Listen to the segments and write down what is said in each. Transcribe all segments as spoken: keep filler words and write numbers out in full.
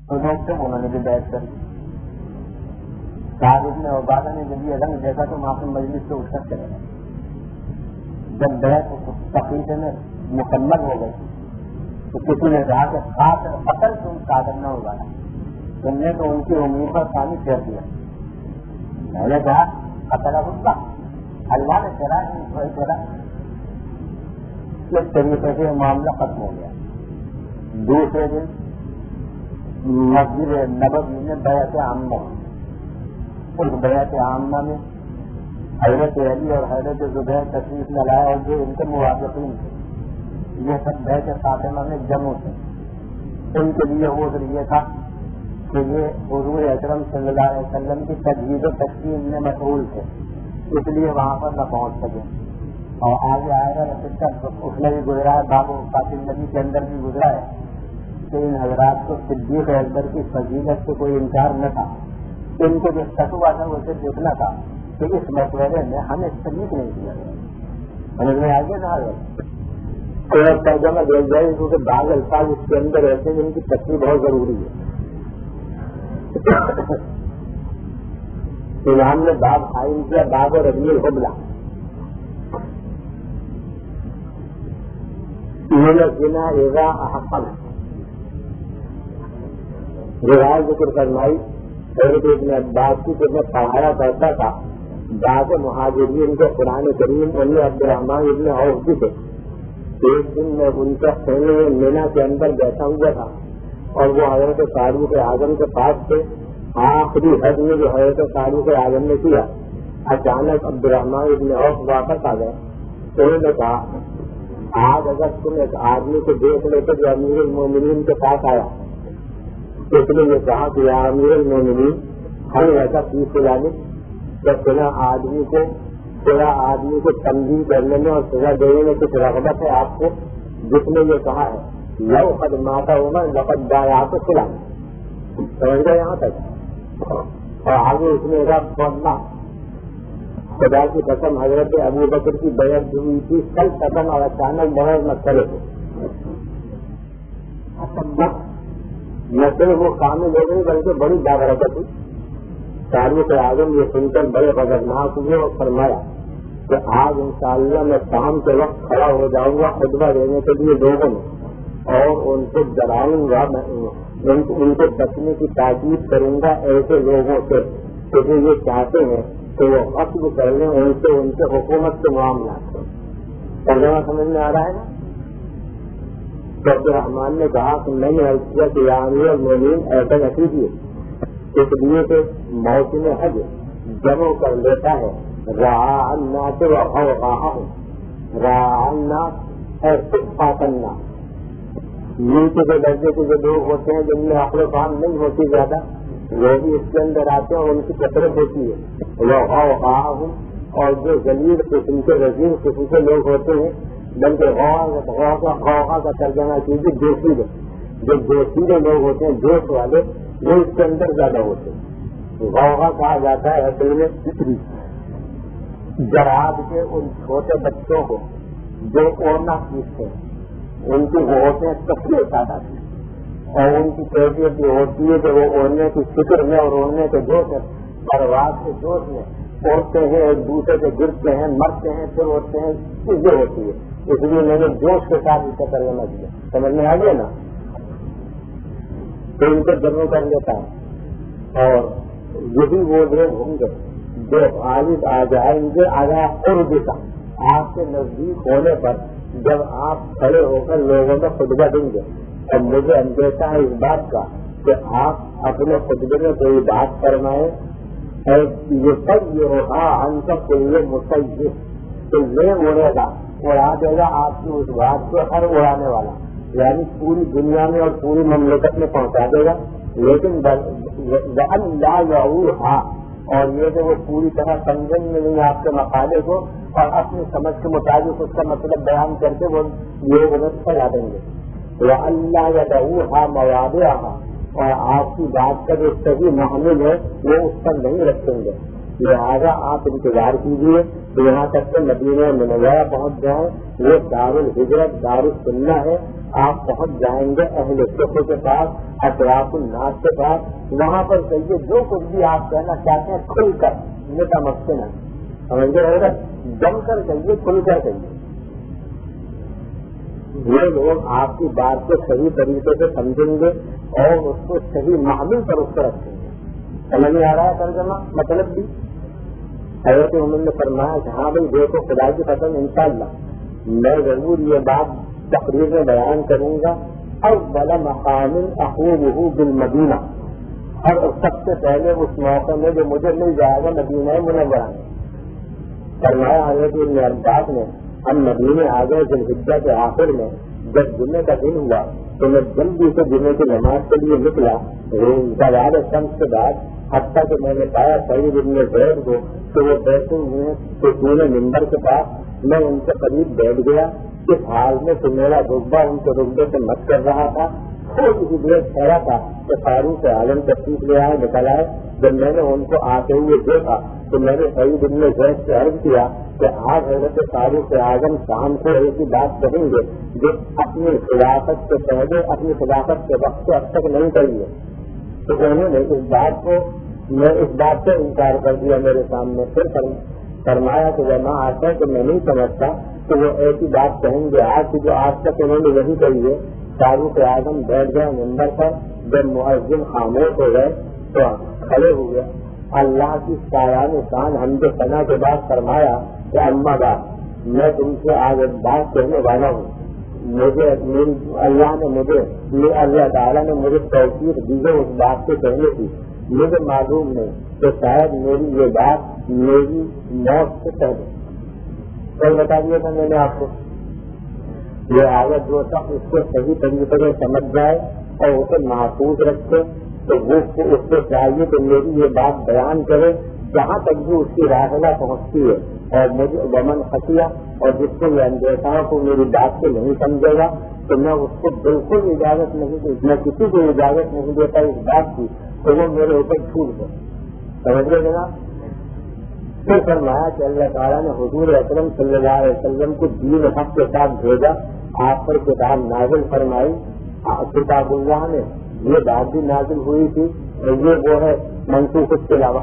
تو دیکھتے انہوں نے بھی بیٹھ کر صاحب ابن عبادہ نے جب یہ رنگ دیکھا تو وہاں سے مجلس سے اٹھ کر چلے گئے. جب بیٹھ تقریب میں مکمل ہو گئی تو کسی نے کہا کہ خاص قتل تم قادر نہ اگانا. تم نے تو ان کی امید پر پانی پھیر دیا. میں نے کہا قتل اللہ اللہ نے چلا نہیں چلا. اس طریقے سے معاملہ ختم ہو گیا. دوسرے دن مسجد نبوی میں بیعت عامہ. اس بیعت عامہ میں حضرت علی اور حضرت زبیر تشریف نہ لائے اور جو ان کے موافقین تھے یہ سب بیعت فاطمہ میں جمع تھے. ان کے لیے وہ ذریعہ تھا کہ یہ حضور اکرم صلی اللہ علیہ وسلم کی تجویز و تشکیل میں مشغول تھے اس لیے وہاں پر نہ پہنچ سکے. اور آگے آئے گا اس میں بھی گزرا ہے باب فاطم نبی کے اندر بھی گزرا ہے کہ ان حضرات کو صدیق اکبر کی فضیلت سے کوئی انکار نہ تھا. ان کو جو فتویٰ تھا اسے دیکھنا تھا کہ اس مشورے میں ہمیں شریک نہیں کیا گیا. سمجھ میں آگے نہ آگے ترجمہ دیکھ جائے کیونکہ بعض الفاظ اس کے اندر ایسے جن کی تشریح بہت ضروری ہے. امام نے باب قائم کیا باب اور ربیع الحبلہ. جنا ایزا احقل روایت ذکر فرمائی حضرت ابن عباس کی جب میں پڑھایا کرتا تھا بعض مہاجرین کے قرآن کریم انہیں عبد الرحمان ابن عوف بھی تھے. ایک دن میں ان کا خیمے میں مینا کے اندر بیٹھا ہوا تھا اور وہ حضرت فاروق اعظم کے پاس تھے. آخری حد میں جو حضرت فاروق اعظم نے کیا اچانک عبد الرحمان ابن عوف واپس آ گئے. انہوں نے کہا آج اگر تم ایک آدمی کو دیکھ لیتے جو امیر المومنین کے پاس آیا اس نے یہ کہا کہ یا امیر المومنین ہم ایسا چیز سے جانے کہ سنا آدمی کو سنا آدمی کو تنظیم کرنے میں اور سزا دینے میں کچھ رغبت ہے آپ کو جس نے یہ کہا ہے لو قد ماتا ہوگا لقد دایا کو سلا سمجھ گئے یہاں تک. اور آگے اس نے رب بولنا خدا کی قسم حضرت ابو بکر کی بیعت ہوئی تھی کل قدم اور اچانک بہت مسئلے تھے. نہ صرف وہ کامل ہو گئی بلکہ بڑی بابرکت ہوئی. فاروق اعظم یہ سن کر بڑے غضبناک ہوئے اور فرمایا کہ آج انشاءاللہ میں شام کے وقت کھڑا ہو جاؤں گا خطبہ دینے کے لیے لوگوں میں اور ان کو ڈراؤں گا ان کو بچنے کی تاکید کروں گا ایسے لوگوں سے کہ جو یہ چاہتے ہیں کہ وہ قتل کر لیں ان سے ان کے حکومت کے معاملات کو. ترجمہ سمجھ میں آ رہا ہے نا. تو عبد الرحمان نے کہا کہ میں نے عرض کیا کہ یا امیر المومنین ایسا نہ کیجیے اس لیے کہ موسم حج جمع کر لیتا ہے رعا الناس وغوغاہم رعا الناس اور صفا کرنا. نیچے کے درجے کے جو لوگ ہوتے ہیں جن میں عقل و فہم نہیں ہوتی زیادہ وہ بھی اس کے اندر آتے ہیں اور ان کی کثرت ہوتی ہے. وغوغاہم اور جو ذلیل قسم کے رزیل قسم کے لوگ ہوتے ہیں بلکہ غوغا کا ترجمہ کیجیے جوشیلے جو جوشیلے لوگ ہوتے ہیں جوش والے وہ اس کے اندر زیادہ ہوتے ہیں. غوغا کہا جاتا ہے اصل میں جراد کے ان چھوٹے بچوں کو جو اوڑھنا سیکھتے ہیں ان کی وہ ہوتے ہیں تفریح تعداد اور ان کی کیفیت یہ ہوتی ہے کہ وہ اوڑھنے کی فکر میں اور اوڑھنے کے جوش ہے پرواز کے جوش میں اڑتے ہیں ایک دوسرے سے گرتے ہیں مرتے ہیں پھر اڑتے ہیں چیزیں ہوتی ہے. اس لیے میں نے جوش کے ساتھ اسے ترجمہ کیا. سمجھ میں آ گیا نا. تو ان کو جمع کر لیتا ہے اور یہی وہ لوگ ہوں گے جو غالب آ جائیں گے آگاہ قرب کا آپ کے نزدیک ہونے پر جب آپ کھڑے ہو کر لوگوں میں خطبہ دیں گے. اور مجھے اندیشہ ہے اس بات کا کہ آپ اپنے خطبے میں کوئی بات فرمائیں یہ سب یہ ہوگا ہم سب کو یہ مسجد تو یہ اڑے گا اڑا دے گا آپ کی اس بات کو ہر اڑانے والا یعنی پوری دنیا میں اور پوری مملکت میں پہنچا دے گا. لیکن ہاں اور یہ کہ وہ پوری طرح سمجھیں گے نہیں آپ کے مقالے کو اور اپنی سمجھ کے مطابق اس کا مطلب بیان کر کے وہ لوگ انہیں پھیلا دیں گے. وہ اللہ یا ہاں مواد آہا اور آپ کی بات کا جو صحیح محمل ہے وہ اس پر نہیں رکھیں گے. لہٰذا آپ انتظار کیجیے یہاں تک کہ مدینہ منورہ پہنچ جائیں وہ دار الحجرت دار السنہ ہے. آپ پہنچ جائیں گے اہل فقہ کے پاس اطراف الناس کے پاس، وہاں پر کہیے جو کچھ بھی آپ کہنا چاہتے ہیں کھل کر، میٹا مقصد ہے سمجھ گئے رہے گا، جم کر کہیے، کھل کر کہیے. یہ لوگ آپ کی بات کو صحیح طریقے سے سمجھیں گے اور اس کو صحیح معامل پر اس کو رکھیں گے. سمجھ میں آ رہا ہے ترجمہ مطلب بھی؟ حضرت عمر نے فرمایا کہ ہاں بھائی دیکھو خدا کی قسم انشاءاللہ میں ضرور یہ بات تقریر میں بیان کروں گا. اول مقام اخوضہ بالمدینہ، اور سب سے پہلے اس موقع میں جو مجھے مل جائے گا مدینہ منورہ میں. فرمایا حضرت ابن عباس نے ہم مدینے آ گئے ذوالحجہ کے آخر میں، جب جمعے کا دن ہوا تو میں جلدی سے جمعے کی نماز کے لیے نکلا زوال شمس کے بعد، حتیٰ کہ میں نے پایا سعید ابن زید کو کہ وہ بیٹھے ہوئے سکون منبر کے پاس. میں ان کے قریب بیٹھ گیا اس حال میں کہ میرا رقبہ ان کے رقبے سے مت کر رہا تھا. تھوڑی سی دیر ٹھہرا تھا کہ فاروق عالم تشریف لے آئے نکل آئے. جب میں نے ان کو آتے ہوئے دیکھا تو میں نے سعید ابن زید سے عرض کیا کہ آج حضرت فاروق اعظم شام کو ایسی بات کہیں گے جو اپنی خلافت سے پہلے اپنی خلافت کے وقت سے اب تک نہیں کری ہے. تو انہوں نے اس بات کو میں اس بات سے انکار کر دیا میرے سامنے. پھر فرمایا کہ وہاں آتا ہے کہ میں نہیں سمجھتا کہ وہ ایسی بات کہیں گے آج کی جو آج تک انہوں نے وہی کہی ہے. فاروق اعظم بیٹھ گئے منبر پر. جب مؤذن خاموش ہو گئے تو کھڑے ہوئے. اللہ کی سایان شان حمد ثنا کے بعد فرمایا کہ اما بات میں تم سے آج ایک بات کہنے والا ہوں. مجھے اللہ نے مجھے اللہ تعالیٰ نے مجھے توفیق دی ہے اس بات کو کہنے کی. مجھے معلوم نہیں کہ شاید میری یہ بات میری موت سے پہلے کل بتا دیا تھا میں نے آپ کو. یہ آیت جو تک اس کو صحیح طریقے سے سمجھ جائے اور اسے محفوظ رکھے تو وہ اس کو چاہیے کہ میری یہ بات بیان کرے جہاں تک بھی اس کی راحلہ پہنچتی ہے. اور مجھے ومن خفیہ اور جس کو یہ اندیشہ کو میری بات سے نہیں سمجھے گا تو میں اس کو بالکل اجازت نہیں دی میں کسی کو اجازت نہیں دیتا اس بات کی تو وہ میرے اوپر چھوٹ گئے. سمجھ گئے جناب. پھر فرمایا کہ اللہ تعالیٰ نے حضور اکرم صلی اللہ علیہ وسلم کو دین حق کے ساتھ بھیجا. آپ پر کتاب نازل فرمائی. کتاب اللہ نے یہ بات بھی نازل ہوئی تھی اور یہ وہ ہے منسوخ اس کے علاوہ.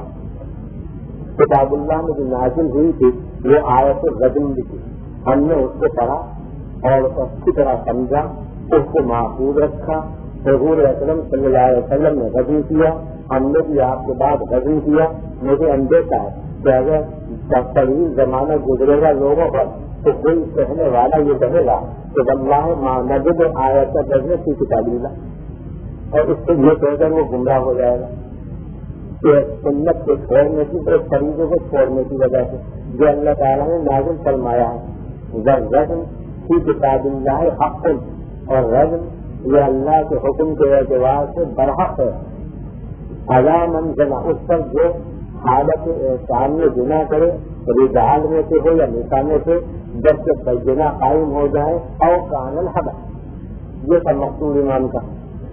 کتاب اللہ میں جو نازل ہوئی تھی وہ آیت الرجم بھی تھی. ہم نے اس کو پڑھا اور اچھی طرح سمجھا اس کو محفوظ رکھا. حضور اکرم صلی اللہ علیہ وسلم نے رجم کیا. ہم نے بھی آپ کے بعد رجم کیا. مجھے اندیشہ ہے کہ اگر طویل زمانہ گزرے گا لوگوں پر تو کوئی کہنے والا یہ کہے گا کہ واللہ ما نجد آیت الرجم فی کتاب اللہ، اور اس سے یہ کہہ کر وہ گمراہ ہو جائے گا کہ سنت کو چھوڑنے کی اور فریضوں کو چھوڑنے کی وجہ سے جو اللہ تعالیٰ نے نازل فرمایا ہے. رجم فی کتاب اللہ حق، اور رجم یہ اللہ کے حکم کے اعتبار سے برحق ہے. عَلَىٰ جنا اس پر جو حالت احسان میں جنا کرے رجال میں سے ہو یا نساء میں سے جب کہ جنا قائم ہو جائے اور کان الحد. یہ سب مقصود ایمان کا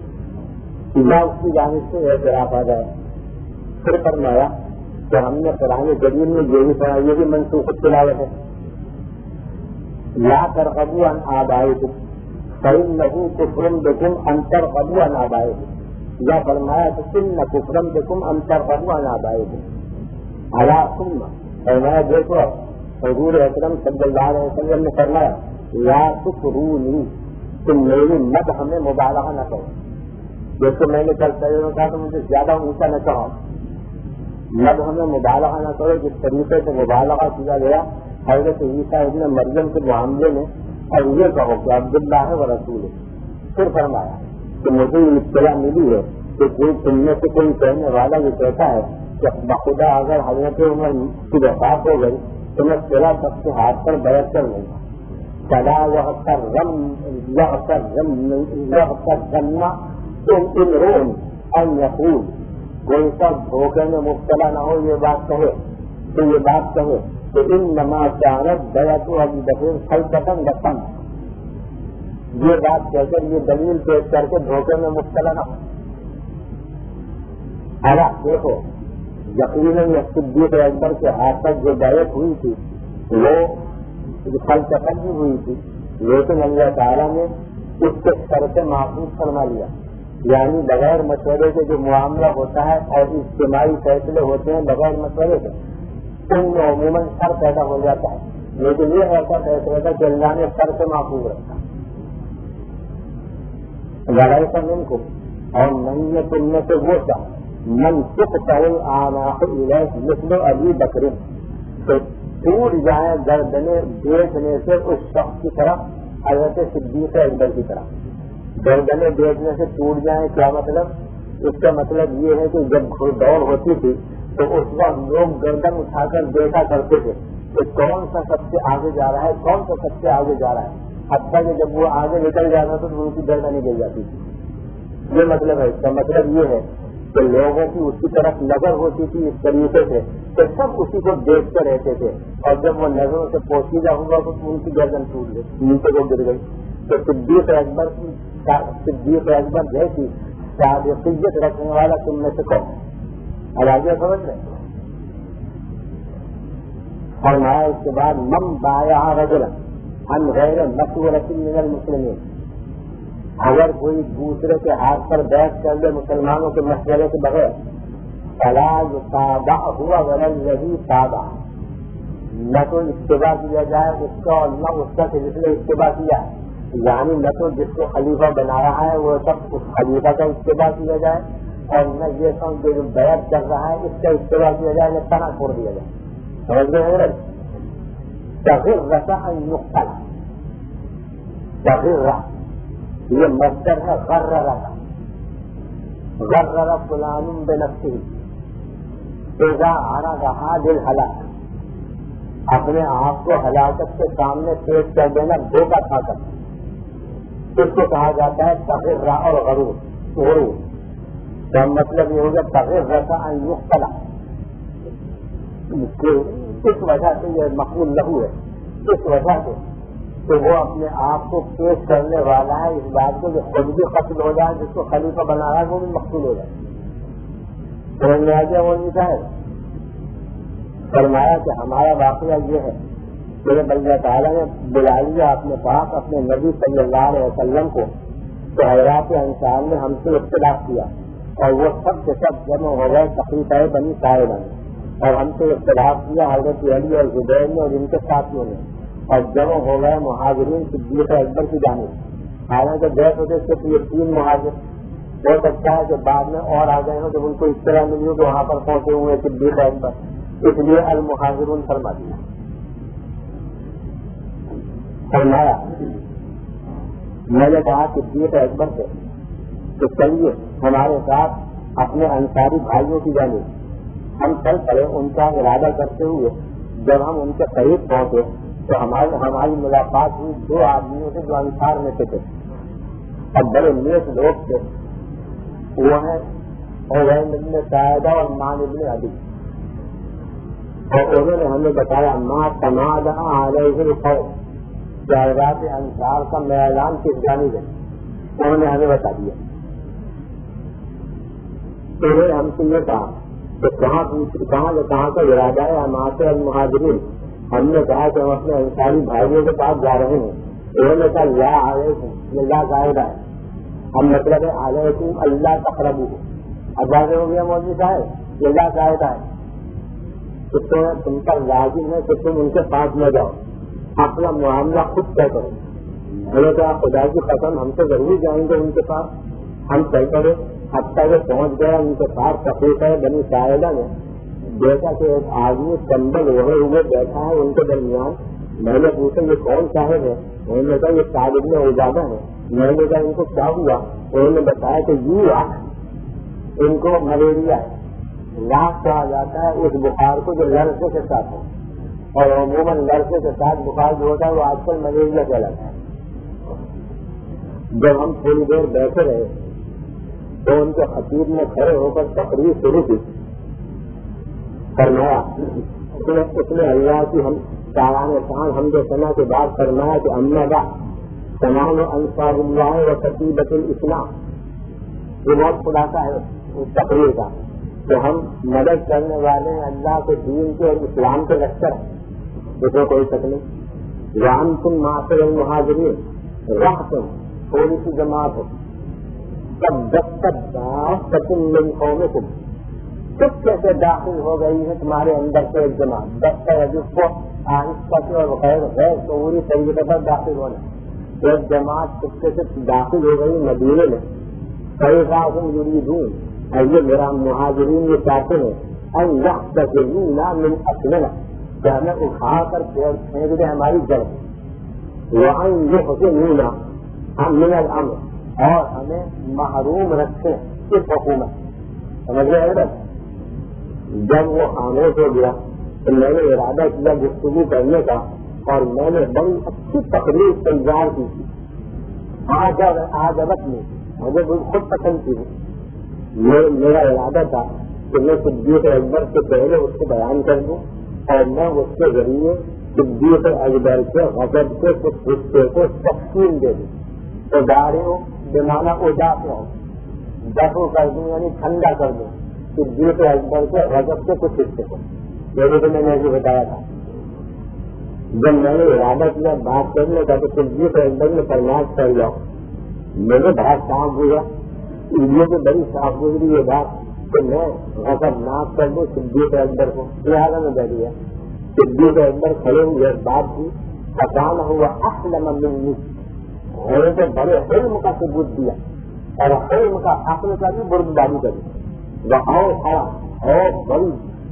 یا اس کی جانب سے اعتراف آ جائے. پھر فرمایا کہ ہم نے قرآن جلیل میں یہ بھی پڑھا یہ بھی منسوخ تلاوت ہے. لا ترغبوا عن آبائکم فإنہ کفر بکم ان ترغبوا عن آبائکم. یا فرمایا کہ ان کفر بکم ان ترغبوا عن آبائکم. الا ثم فرمایا دیکھو حضور اکرم صلی اللہ علیہ وسلم نے فرمایا لا تکرونی، تم میری مدح ہمیں مبالغہ نہ کرو. جیسے میں نے کل پہلے کہا تو مجھے زیادہ اونچا نہ کہو. مدح ہمیں مبالغہ نہ کرو جس طریقے سے مبالغہ کیا گیا حضرت عیسیٰ ابن مریم کے معاملے میں، اور یہ کہو کہ عبداللہ ہے و رسول ہے. پھر فرمایا کہ مجھے یہ اطلاع ملی ہے کہ کوئی تم میں سے کوئی کہنے والا یہ کہتا ہے کہ بخدا اگر حضرت عمر کی وفات ہو گئی تو میں تیرا سب کے ہاتھ پر بیعت کر لوں گا. سدا وہ کر رم یہ کر رم یہ کر رمنا تم ان رون ان یقول کوئی سب دھوکے میں مبتلا نہ ہو یہ بات کہے تو یہ بات کہے تو ان نما چانت بیعت ابی بکر خلقتاً رقم. یہ بات کہہ کر یہ دلیل پیش کر کے دھوکے میں مبتلا نہ ہو. ارا دیکھو یقیناً صدیق اکبر کے ہاتھ تک جو بیعت ہوئی تھی وہ خلقتاً بھی ہوئی تھی، لیکن اللہ تعالیٰ نے اس کے سر سے محفوظ فرما لیا یعنی بغیر مشورے کے جو معاملہ ہوتا ہے اور اجتماعی فیصلے ہوتے ہیں بغیر مشورے کے، ان میں عموماً سر پیدا ہو جاتا ہے. لیکن یہ ایسا فیصلہ تھا کہ اللہ نے سر سے محفوظ رکھا. لڑائی کا من کو اور نہیں تم میں سے وہ تھا من سکھ پہل آنا مثل ابھی بکرے تو ٹوٹ جائیں گردنے بیچنے سے اس شخص کی طرف حضرت صدیق اکبر کی طرف. گردنے بیچنے سے ٹوٹ جائیں کیا مطلب؟ اس کا مطلب یہ ہے کہ جب دوڑ ہوتی تھی تو اس وقت لوگ گردن اٹھا کر دیکھا کرتے تھے کہ کون سا سب سے آگے جا رہا ہے، کون سا سب سے آگے جا رہا ہے. حتیٰ کہ جب وہ آگے نکل جاتا تو ان کی گردنیں گر جاتی تھی. یہ مطلب ہے. اس کا مطلب یہ ہے کہ لوگوں کی اس کی طرف نظر ہوتی تھی اس طریقے سے کہ سب اسی کو دیکھتے رہتے تھے، اور جب وہ نظروں سے پوشیدہ ہوا تو ان کی گردن ٹوٹ گئی، نیچے کو گر گئی. تو صدیق اکبر کی صدیق اکبر جیسی صادقیت رکھنے والا تم میں سے کون ہے؟ اب آگے سمجھ رہے. فرمایا اس کے بعد من بایا رجلا عن غیر مشورۃ من المسلمین، اگر کوئی دوسرے کے ہاتھ پر بیعت کر لے مسلمانوں کے مشورے کے بغیر، فلا یتابعہ ولا الذی تابعہ، نہ تو اتباع کیا جائے اس کا اور نہ اس کا جس نے اتباع کیا ہے. یعنی نہ تو جس کو خلیفہ بنا رہا ہے وہ سب اس خلیفہ کا اتباع کیا جائے، اور نہ یہ سب جو بیعت کر رہا ہے اس کا اتباع کیا جائے، نہ تنا چھوڑ دیا جائے. سمجھ گئے؟ تغرۃ ان یقتل، تغرۃ یہ مصدر ہے غرر، غرر فلان بنفسہ اذا عرضها بالہلاک، اپنے آپ کو ہلاکت کے سامنے پیش کر دینا دھوکہ کھا کر، اس کو کہا جاتا ہے تغرہ اور غرور. غرور کا مطلب یہ ہوگا تغرۃ ان یقتل، اس وجہ سے یہ مقبول لہو ہے، اس وجہ سے کہ وہ اپنے آپ کو پیش کرنے والا ہے اس بات کو جو خود بھی قتل ہو جائے، جس کو خلیفہ بنا رہا ہے وہ بھی مقبول ہو جائے. سمجھ میں آ گیا وہ نہیں چاہے. فرمایا کہ ہمارا واقعہ یہ ہے کہ جب اللہ تعالیٰ نے بلا لیا اپنے پاس اپنے نبی صلی اللہ علیہ وسلم کو، تو حضرات انصار نے ہم سے اختلاف کیا اور وہ سب کے سب جمع ہو گئے تقریباً بنی ساحبہ میں، اور ہم سے اختلاف کیا حضرت علی اور زبیر نے اور ان کے ساتھیوں نے، اور جمع ہو گئے مہاجرین صدیق اکبر کی جانب. حالانکہ بیعت ہوتے صرف یہ تین مہاجر، ہو سکتا ہے کہ بعد میں اور آ گئے ہوں جب ان کو اس طرح ملی ہو کہ وہاں پر پہنچے ہوئے صدیق اکبر، اس لیے المہاجرون فرما دیا. فرمایا میں نے کہا صدیق اکبر سے تو چلیے ہمارے ساتھ اپنے انصاری بھائیوں کی جانب ہم چل پڑے. ان کا ارادہ کرتے ہوئے جب ہم ان کے قریب پہنچے تو ہماری ہماری ملاقات ہوئی دو آدمیوں سے جو انصار میں سے تھے اور بڑے نیک لوگ تھے. وہ ہیں عوین ابن ساعدہ اور مان ابن عدی، اور انہوں نے ہمیں بتایا ما تمادع علیہ القوم، جائرات انصار کا میلان کس جانب ہے، انہوں نے ہمیں بتا دیا. انہوں نے ہم سے یہ کہا کہ کہاں کہاں کہاں کا ارادہ ہے ہمارے المہاجرین. ہم نے کہا کہ ہم اپنے انصاری بھائیوں کے پاس جا رہے ہیں. انہوں نے کہا لا علیکم، یہ لا قاعدہ ہے، ہم مطلب ہے علیکم اللہ تقربوا. اب واضح ہو گیا مولوی صاحب، یہ لا قاعدہ ہے کہ تم پر لازم ہے کہ تم ان کے پاس نہ جاؤ، اپنا معاملہ خود طے کرو. میں نے کہا خدا کی قسم ہم تو ضرور جائیں گے ان کے پاس. ہم طے کرے حتیٰ کہ پہنچ گیا ان کے پاس. تقریبا بنی ساحلہ نے دیکھا کہ ایک آدمی کمبل اوڑھے ہوئے بیٹھا ہے ان کے درمیان. میں نے پوچھا یہ کون صاحب ہے؟ انہوں نے کہا یہ صاحب ابن عبادہ ہے. میں نے کہا ان کو کیا ہوا؟ انہوں نے بتایا کہ یوں ان کو ملیریا ہے. لاکھ کہا جاتا ہے اس بخار کو جو لڑکے کے ساتھ ہے، اور عموماً لڑکے کے ساتھ بخار جو ہوتا ہے وہ آج کل ملیریا کہلاتا ہے. جب ہم تھوڑی دیر بیٹھے رہے تو ان کے خطیب نے کھڑے ہو کر تقریر شروع کی. فرمایا اس نے اللہ کی ہم سالان شان حمد و ثنا کے بعد فرمایا کہ اما بعد تمام انصار اللہ و خطیبۃ الاسلام. یہ بہت خلاصہ ہے اس تقریر کا کہ ہم مدد کرنے والے ہیں اللہ کے دین کے اور اسلام کے لشکر ہیں، اس میں کوئی شک نہیں. وانتم معاشر المہاجرین، راہ تم تھوڑی سی جماعت ہو، تب دست من قومکم، چپکے سے داخل ہو گئی ہے تمہارے اندر سے ایک جماعت، دست ہے جس کو آہستہ سے اور غیر غیر شعوری طریقے پر داخل ہونا، ایک جماعت چپکے سے داخل ہو گئی مدینے میں، فَإِذَا یریدون، اور یہ میرا مہاجرین یہ چاہتے ہیں ان یحتجزونا من اصلنا، کہ ہمیں اٹھا کر پھینک دے ہماری جڑ، وَأَن يُحْجِنُونَا مِنَ الْأَمْرِ، اور ہمیں محروم رکھیں اس حکومت، سمجھ رہے ہیں؟ جب وہ خاموش ہو گیا تو میں نے ارادہ کیا گفتگو کرنے کا، اور میں نے بڑی اچھی تقریر تیار کی تھی، آج آج ابت میں مجھے خود پسند تھی، میرا ارادہ تھا کہ میں صدیق اکبر سے پہلے اس کو بیان کر دوں، اور میں اس کے ذریعے صدیق اکبر کے غضب کے کچھ حصے کو تقسیم دے دوں، تو داریوں بمانا اجاس ہو دفع کر دوں، یعنی ٹھنڈا کر دوں صدیق اکبر کے غضب کے کچھ حصے کو، جیسے کہ میں نے ابھی بتایا تھا۔ جب میں نے ارادہ کیا بات کرنے کا تو صدیق اکبر نے فرمایا کر جاؤ، میرے بات صاف ہوا، یہ تو بڑی صاف گزری یہ بات کہ میں غضب ناک کر دوں صدیق اکبر کو، لہٰذا میں بیٹھ گیا۔ صدیق اکبر کھڑے ہوئے بات کی، حسان ہوا احلم منی، ہونے تو بڑے علم کا ثبوت دیا اور علم کا عقل کا بھی بردباری کری، وہ اور بڑی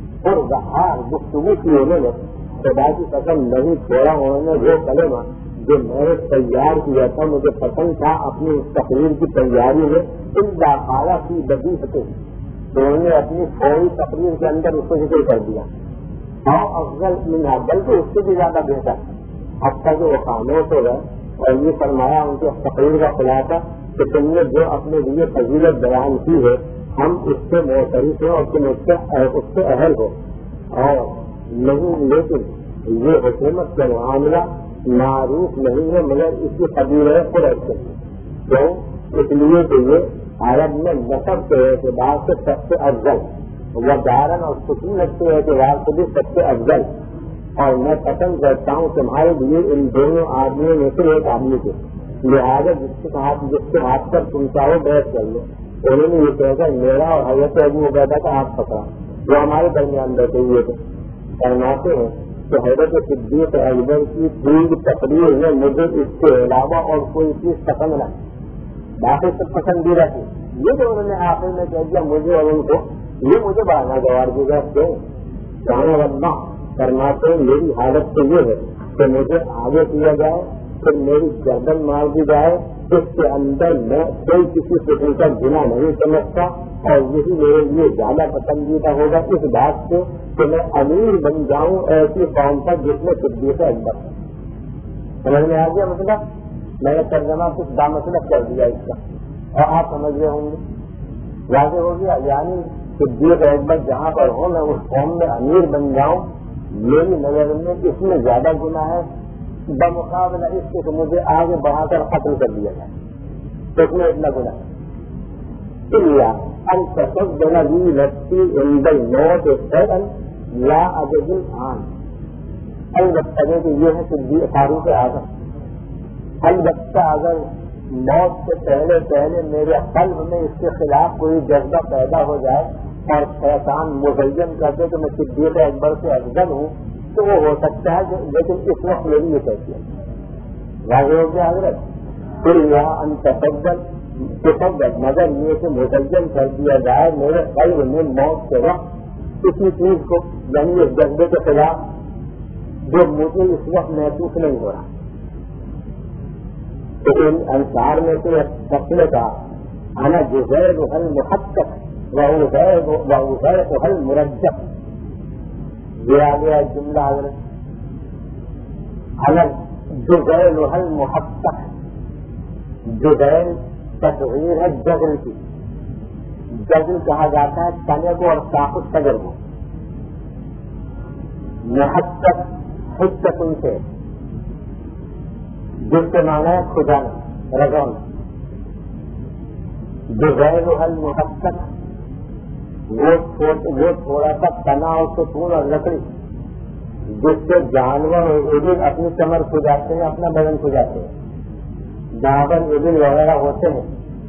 پرگہار گفتگو کی انہوں نے، خدا کی قسم نہیں چھوڑا انہوں نے وہ کلمہ جو میں نے تیار کیا تھا، مجھے پسند تھا اپنی اس تقریر کی تیاری میں، ان داخلہ کی بدی ہوتے تو انہوں نے اپنی فوری تقریر کے اندر اس کو ذکر کر دیا، اور افضل منہا، بلکہ اس سے بھی زیادہ بہتر، اب تک وہ خاموش ہو گئے اور یہ فرمایا ان کی تقریر کا خلاصہ کہ تم نے جو اپنے لیے فضیلت بیان کی ہے ہم اس سے معترف ہیں اور تم اس سے اس سے اہل ہو، اور نہیں لیکن یہ حکومت کا معاملہ معروف نہیں ہے مگر اس کی قبیلہ قریش سے، تو اس لیے کہ یہ عرب میں نسب کے اعتبار سے سب سے افضل، وہ دارن اور سکونت کے اعتبار سے بھی سب سے افضل، اور میں پسند کرتا ہوں تمہارے لیے ان دونوں آدمیوں میں سے ایک آدمی کو، لہٰذا جس کے ہاتھ جس کے ہاتھ پر تم چاہو بیٹھ کر لو۔ انہوں نے یہ کہا کہ میرا اور حضرت ابو عبیدہ کا ہاتھ پکڑا جو ہمارے درمیان بیٹھے ہوئے تھے، فرماتے ہیں کہ حضرت صدیق اکبر کی پوری تقریر میں مجھے اس کے علاوہ اور کوئی چیز پسند نہ، باقی سب پسندیدہ تھی، یہ جو انہوں نے آخر میں کہہ دیا مجھے اور ان کو، یہ مجھے بڑا ناگوار کی گیا کیوں جانے ربا فرماتے ہیں میری حالت تو یہ ہے کہ مجھے آگے کیا جائے پھر میری گردن مار دی جائے، اس کے اندر میں کوئی کسی قسم کا گناہ نہیں سمجھتا، اور یہی میرے لیے زیادہ پسندیدہ ہوگا اس بات سے کہ میں امیر بن جاؤں ایسی قوم پر جس میں صدیق اکبر، سمجھ میں آ گیا مسئلہ؟ میں نے ترجمہ کچھ بامطلب کر دیا اس کا، اور آپ سمجھ رہے ہوں گے، واضح ہو گیا، یعنی صدیق اکبر جہاں پر ہوں میں اس قوم میں امیر بن جاؤں، میری نظر میں اس میں زیادہ گناہ ہے بمقابلہ اس کے تو مجھے آگے بڑھا کر قتل کر دیا جائے، تو اس میں اتنا گناہ ہے۔ ان تصدق لي نفسي عند الموت شيئا لا اجد الان، البتہ کہ یہ ہے کہ فاروق اعظم، البتہ اگر موت سے پہلے پہلے میرے قلب میں اس کے خلاف کوئی جذبہ پیدا ہو جائے اور شیطان مزین کر دے کہ میں صدیق اکبر سے افضل ہوں تو وہ ہو سکتا ہے، لیکن اس وقت میری یہ کیفیت واضح ہو گیا حضرت۔ پھر یہاں ان تصدق تصدق مگر یہ کہ مزین کر دیا جائے میرے قلب میں موت کے وقت کسی چیز کو، یعنی اس جذبے کے خلاف جو مجھے اس وقت محسوس نہیں ہو رہا۔ تو ان انصار میں سے ایک شخص نے کہا انا جزیر حل محقق وعزیر حل مرجح، یہ آ گیا جملہ حضرت، انا جزیر حل محقق، جزیر تصغیر ہے جزل کی، جزل کہا جاتا ہے تنے کو اور طاقت تجر کو، محقق حقت ان سے جس کے معنی ہے کھجانا رضانا، جزیر حل محقق وہ تھوڑا سا تنا اور ستون اور لکڑی جس سے جانور اور ابل اپنی کمر کھجاتے ہیں، اپنا بدن کھجاتے ہیں، جہاں پر ابل وغیرہ ہوتے ہیں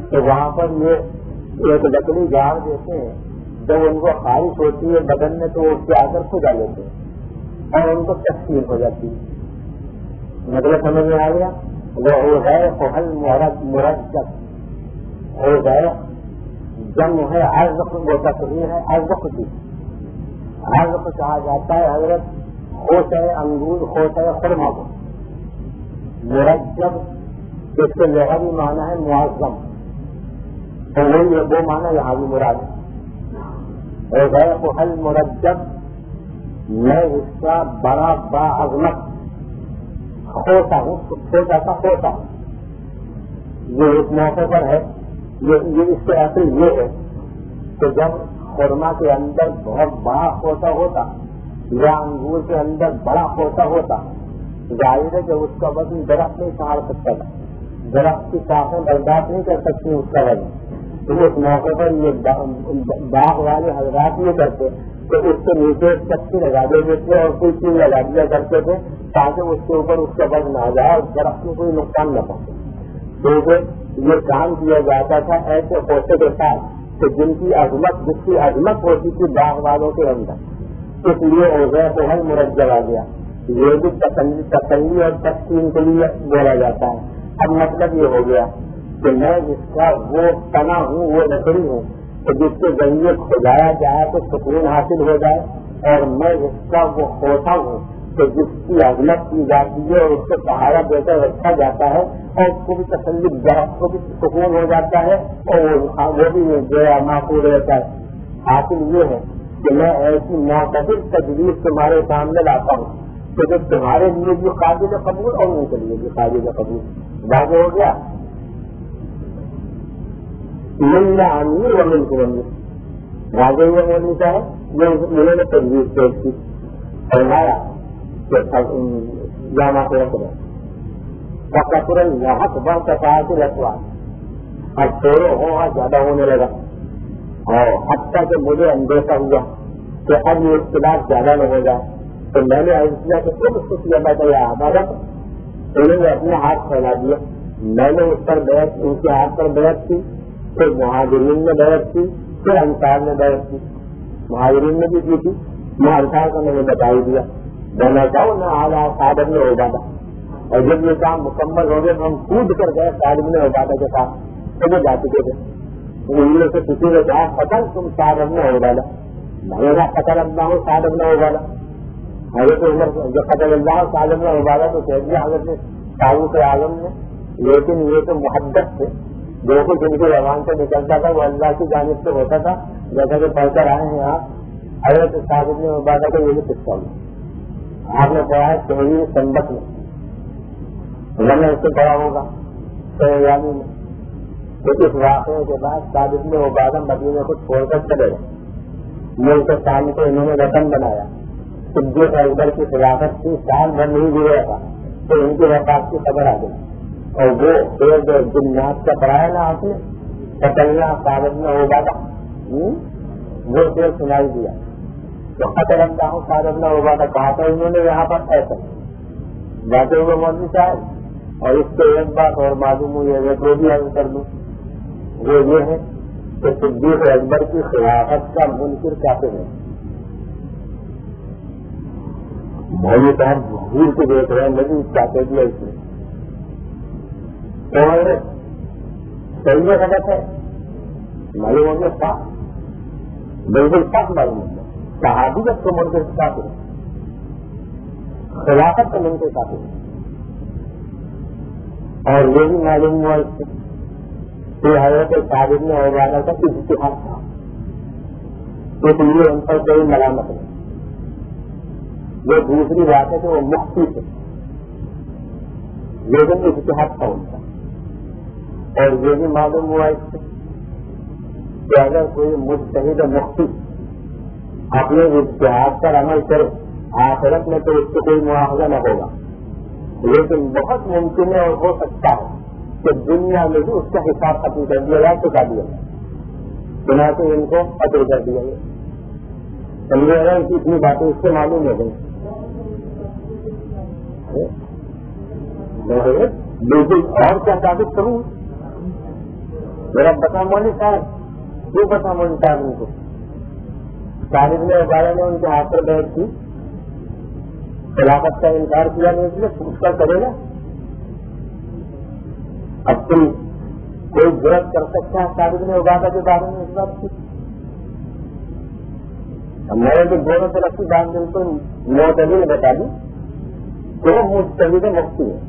تو وہاں پر یہ ایک لکڑی گاڑ دیتے ہیں، جب ان کو خارش ہوتی ہے بدن میں تو وہ اس کے آ کر کھجا لیتے ہیں اور ان کو تقسیم ہو جاتی ہے۔ مطلب سمجھ میں آ گیا؟ وہ ہے فہل مرجب، وہ ہے جنگ ہے عزق، وہ تصویر ہے عزق کی۔ عزق کہا جاتا ہے حضرت خوش ہے انگور، خوش ہے خرما کو۔ مرجب جس کے لغوی معنی ہے معظم، تو وہی وہ معنی یہاں بھی مراد ہے۔ غیر فہل مرجب میں اس کا بڑا با عظمت ہوتا ہوں، چھوٹا سا ہوتا ہوں۔ یہ اس موقع پر ہے، یہ اس سے اصل یہ ہے کہ جب خرما کے اندر بہت بڑا ہوتا ہوتا یا انگور کے اندر بڑا ہوتا ہوتا، ظاہر ہے کہ اس کا وزن درخت نہیں سنبھال سکتا تھا، درخت کی شاخیں برداشت نہیں کر سکتی اس کا وزن۔ تو اس موقع پر یہ باغ والے حضرات یہ کرتے کہ اس کے نیچے چکی لگا دیتے تھے اور کوئی چیز لگا دیا کرتے تھے تاکہ اس کے اوپر اس کا وزن آ جائے اور درخت میں کوئی نقصان نہ پہنچے۔ کیونکہ یہ کام کیا جاتا تھا ایسے پوسے کے ساتھ کہ جن کی عظمت جس کی عظمت ہوتی تھی باغ والوں کے اندر، اس لیے اوزے کو ہر مرجب آ گیا۔ یہ بھی تسلی اور تقسیم کے لیے بولا جاتا ہے۔ اب مطلب یہ ہو گیا کہ میں جس کا وہ تنا ہوں، وہ لکڑی ہوں کہ جس کے ذریعے کھجایا جائے تو سکون حاصل ہو جائے، اور میں اس کا وہ ہوتا ہوں کہ جس کی عظمت کی جاتی ہے اور اس کو سہارا دے کر رکھا جاتا ہے اور اس کو بھی تسلی، درخت کو بھی سکون ہو جاتا ہے اور وہ بھی گیا محفوظ رہتا ہے۔ حاصل یہ ہے کہ میں ایسی معتدل تجویز تمہارے سامنے لاتا ہوں کہ جو تمہارے لیے بھی قابل قبول اور ان کے لیے بھی قابل قبول۔ واضح ہو گیا؟ ملنا امیر اور مل کو امیر واضح ہوا بولنی چاہے یہ انہوں نے تجویز پیش کی، فرمایا کہ جانا پہ رکھ رہے کثر یہاں بڑھ سکا کے رکھوا اب تھوڑے ہو زیادہ ہونے لگا، اور حتیٰ کہ مجھے اندیشہ ہوا کہ اب یہ اختلاف زیادہ نہ ہو جائے، تو میں نے عرض کیا کہ خود اس کو کیا بیٹھا یا ہمارا انہوں نے اپنے ہاتھ پھیلا دیا، میں نے اس پر بیعت، ان کے ہاتھ پر بیعت کی، پھر مہاجرین نے بیعت کی، پھر انصار نے بیعت کی۔ مہاجرین نے بھی کی تھی، میں انصار کو میں نے بتا ہی دیا، میں چاہوں نہ آگا صاحب نے عبادہ، اور جب یہ کام مکمل ہو گیا تو ہم کود کر گئے صاحب نے عبادہ کے ساتھ، تو وہ جا چکے تھے۔ انہوں سے کسی نے کہا پتہ تم صاحب نے عبادہ، میں نے کہا پتہ لگتا ہوں صاحب نے عبادہ، حضرت عمر جو قتل اللہ صاحب نے عبادہ تو کہہ دیا حضرت فاروق اعظم نے، لیکن یہ تو محبت تھے، جو کچھ ان کے زبان سے نکلتا تھا وہ اللہ کی جانب سے ہوتا تھا، جیسا کہ پڑھ کر آئے ہیں آپ حضرت صاحب نے عبادہ کا یہ بھی قصہ ہوا، آپ نے پڑھا ہے تحریر سنبت میں، میں نے اس سے پڑھا ہوگا سیانی میں، تو اس واقعے کے بعد صاحب نے عبادہ مدینے کو چھوڑ کر چلے گئے، ملک شام کو انہوں نے وطن بنایا، صدیق اکبر کی خلافت کی سال بھر نہیں گزرا تھا تو ان کی وفات کی خبر آ گئی، اور وہ پھر جو جنات کا پڑھایا نا آپ نے قتلنا صاحب نے عبادہ وہ پھر سنائی دیا، تو قتل اللہ صاحب نے عبادہ کہا تھا انہوں نے یہاں پر ایسا جاتے ہوئے مولوی صاحب، اور اس سے ایک بات اور معلوم ہوئی ہے وہ بھی عرض کر دوں، وہ یہ ہے کہ صدیق اکبر کی خلافت کا منکر کافر ہے۔ مولوی صاحب بھول کے دیکھ رہے ہیں نہیں کیا کہہ دیا اس نے، اور صحیح غلط ہے معلوم ہو گیا صاف، بالکل صاف معلوم ہو گیا صحابیت کو منکر کافر ہے، خلافت کا منکر کافر ہے، اور یہ بھی معلوم ہوا اس سے کہ حضرت صاحب نے عبادہ کا اجتہاد تھا، اس لیے ان پر کوئی ملامت نہیں۔ وہ دوسری بات ہے کہ وہ مفتی تھے لیکن اجتہاد تھا ان کا، اور یہ بھی معلوم ہوا اس سے کہ اگر کوئی مجتہد مفتی اپنے اجتہاد پر عمل کرے آخرت میں تو اس کو کوئی مواخذہ نہ ہوگا، لیکن بہت ممکن ہے اور ہو سکتا ہے کہ دنیا میں بھی اس کا حساب ختم کر دیا جائے، چکا دیا جائے، بنا کے ان کو قتل کر دیا گیا۔ سمجھے گا کہ اتنی باتیں اس سے معلوم ہو گئی، بالکل اور کیا ثابت کروں، میرا بتا مولوی صاحب کیوں بتا مولوی صاحب ان کو طالب نے والے نے ان کے ہاتھ پر بیٹھ کی خلافت کا انکار کیا نہیں اس لیے پوچھ کر کرے گا. اب تم کوئی جرت کر سکتا ہے طالب نے عبادہ کے بارے میں اس بات کی. میں نے تو دونوں طرف کی بات بالکل معتدل بتا دی تو مستفید مفتی ہے.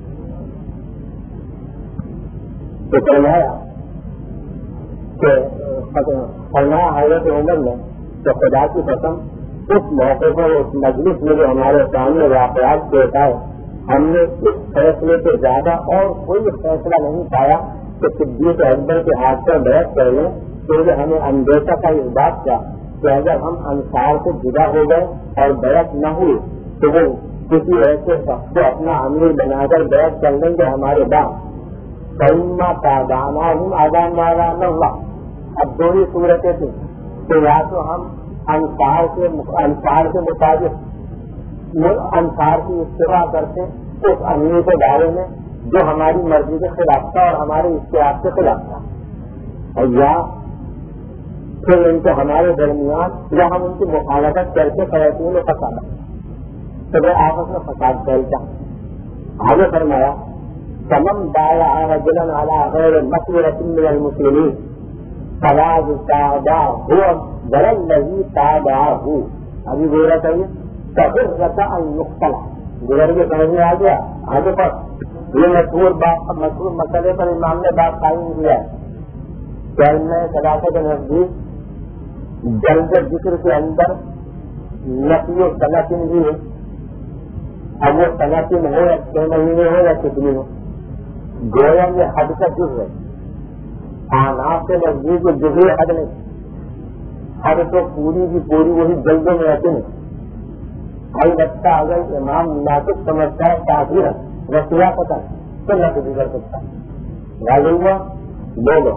تو فرمایا کہ فرمایا حضرت عمر نے تو خدا کی قسم اس موقع پر اس مجلس میں جو ہمارے سامنے واقعات دیتا ہے ہم نے اس فیصلے سے زیادہ اور کوئی فیصلہ نہیں پایا کہ صدیق اکبر کے ہاتھ پر بیعت کر لیں کیونکہ ہمیں اندیشہ کا اس بات کا کہ اگر ہم انصار سے جدا ہو گئے اور بیعت نہ ہوئی تو وہ کسی ایسے شخص کو اپنا امیر بنا کر بیعت کر لیں گے ہمارے بعد کئیما تادانا ہوں آدان مارا نہ ہوا. اب دو ہی صورتیں تھیں کہ یا تو ہم انصار کے انصار کے مطابق انصار کی اتباع کرتے اس امیر کے بارے میں جو ہماری مرضی کے خلاف تھا اور ہمارے اختیار کے خلاف تھا اور یا پھر ان کو ہمارے درمیان یا ہم ان کی مخالفت کر کے فیصلے میں پھنسانا تو وہ آپس میں فساد پھیلتا. آگے فرمایا تمام بایا رجلا علی غیر مشورۃ من المسلمین فلا تابعه ولن الذی تابعه. ابھی بول رہا چاہیے تفرقۃ ان یقتل گزر کے سمجھ میں آ گیا. آگے پر یہ مشہور بات مشہور مسئلے پر امام نے بات قائم کیا ہے کہ علم صداقت کے نزدیک جلد ذکر کے اندر نفی و تنقین بھی ہے. اب وہ تنقین ہو یا چھ مہینے ہو یا کتنی ہو گویا یہ حد کا جز ہے. آناف کے نزدیک جزوی حد نہیں. حد تو پوری کی پوری وہی جلدوں میں رہتے ہیں. البتہ اگر امام مناسب سمجھتا ہے تاخیر رسیا پتہ تو نہ کسی کر سکتا ہے. ہوا بولو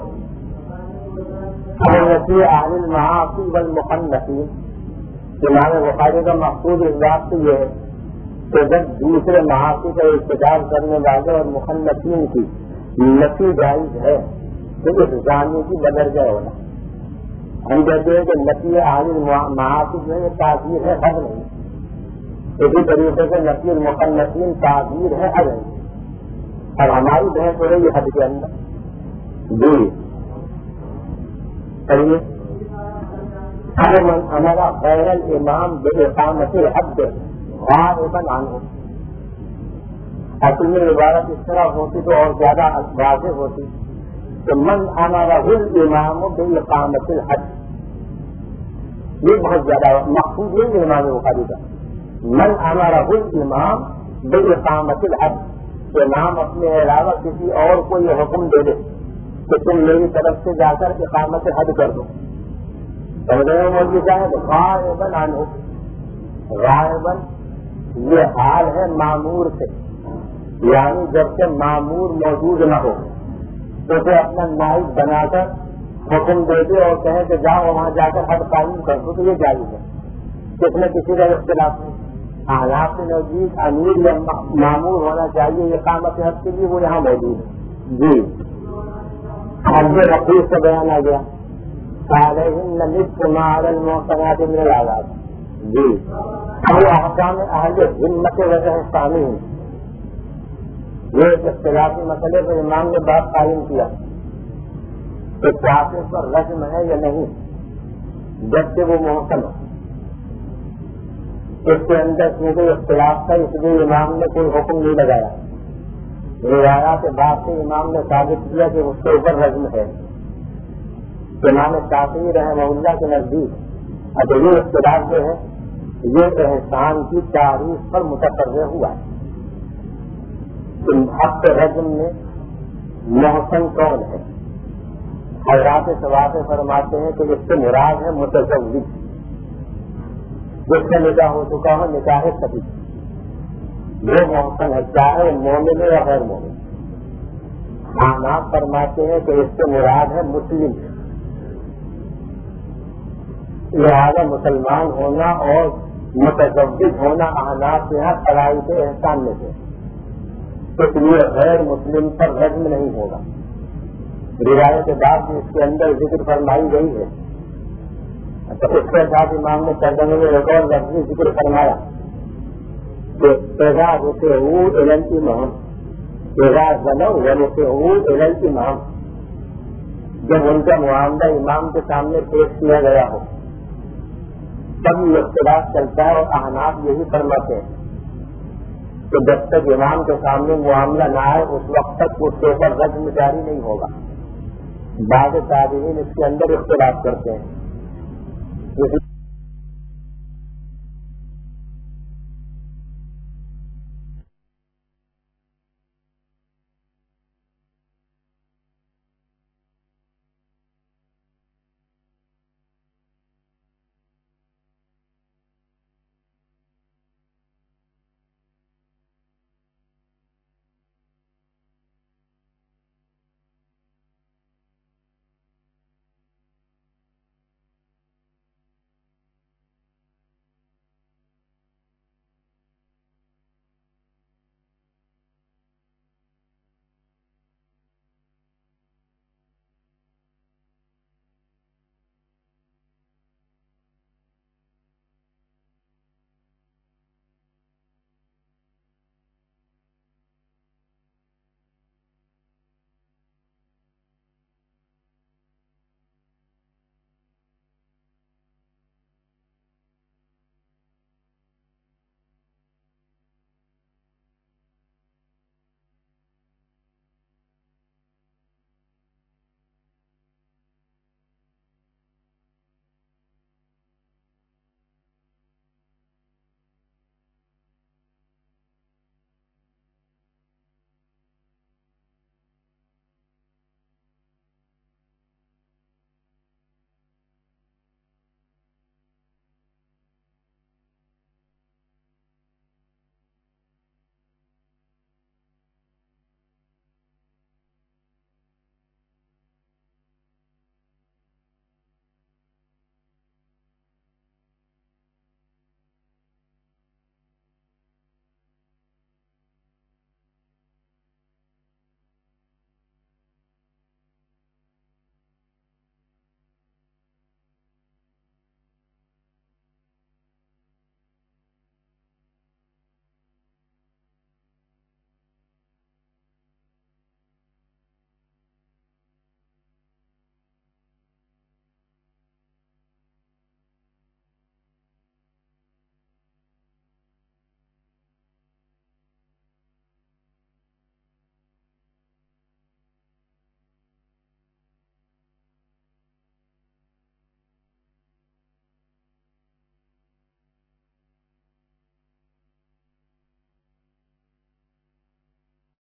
نسی اہل المعاصی والمخنثین. امام بخاری کا مقصود اس بات سے یہ ہے کہ جب دوسرے معاصی کا ارتکاب کرنے والے اور مخنثین کی نفی جائز ہے تو اس زانی کی بدرجہ ہونا. ہم کہتے ہیں کہ نفی اہل المعاصی میں یہ تاثیر ہے حد نہیں. اسی طریقے سے نفی المخنثین تاثیر ہے حد نہیں. اور ہماری بحث ہو رہی ہے حد کے اندر. جی کریے ہمارا غیر الامام باقامت الحد غالبا عنہ. اصل میں عبارت اس طرح ہوتی تو اور زیادہ واضح ہوتی کہ من امرہ الامام باقامت الحد. یہ بہت زیادہ مقصود نہیں ہے امام بخاری کا. من امرہ الامام باقامت الحد. امام اپنے علاوہ کسی اور کو یہ حکم دے دے کہ تم میری طرف سے جا کر اقامت حد کر دو. مولوی صاحب غائباً عنہ. غائباً یہ حال ہے معمور سے یعنی جب سے معمور موجود نہ ہو تو اسے اپنا نائب بنا کر حکم دے دے اور کہے کہ جاؤ وہاں جا کر حد قائم کر دو تو یہ جائز ہے. اس میں کسی کا اختلاف نہیں. حالات کے نزدیک امیر یا معمور ہونا چاہیے اقامت حد کے لیے وہ یہاں موجود ہے. جی حج رفیق کا بیان آ گیا. نصف ما علی المحصنات من العذاب. جی یہ احکام اہل ہمت وجہ ثانی ہیں. یہ اختلافی مسئلے پر امام نے بات قائم کیا کہ کافر پر رجم ہے یا نہیں جبکہ وہ محسن ہے. اس کے اندر کیونکہ اختلاف تھا اس لیے امام نے کوئی حکم نہیں لگایا. روایات کے بعد سے امام نے ثابت کیا کہ اس کے اوپر رجم ہے. امام شافعی رحمہ اللہ کے نزدیک اب یہ اختلاف جو ہے یہ احسان کی تعریف پر متقرر ہوا ہے. حق رجم میں محسن کون ہے؟ حضرات ثواب فرماتے ہیں کہ اس سے مراد ہے متزوج جس کا نکاح ہو چکا ہو نکاح صحیح وہ محسن ہے چاہے مومن یا غیر مومن. آپ فرماتے ہیں کہ اس سے مراد ہے مسلم. لہذا مسلمان ہونا اور متزوج ہونا احناف کے یہاں فرائی کے احسان میں سے اس لیے غیر مسلم پر رجم نہیں ہوگا. روایت کے بعد بھی اس کے اندر ذکر فرمائی گئی ہے. تو اس کے ساتھ امام نے ترجمے میں ایک اور لفظی ذکر فرمایا کہ پیدا ہوتے ہو النتی مہم پیدا بنو ہوتے ہو النتی مہم. جب ان کا معاملہ امام کے سامنے پیش کیا گیا ہو تب یہ اختلاف چلتا ہے. اور احناف یہی فرماتے ہیں کہ جب تک امام کے سامنے معاملہ نہ آئے اس وقت تک اس کے اوپر رجم جاری نہیں ہوگا. بعض تابعین اس کے اندر اختلاف کرتے ہیں.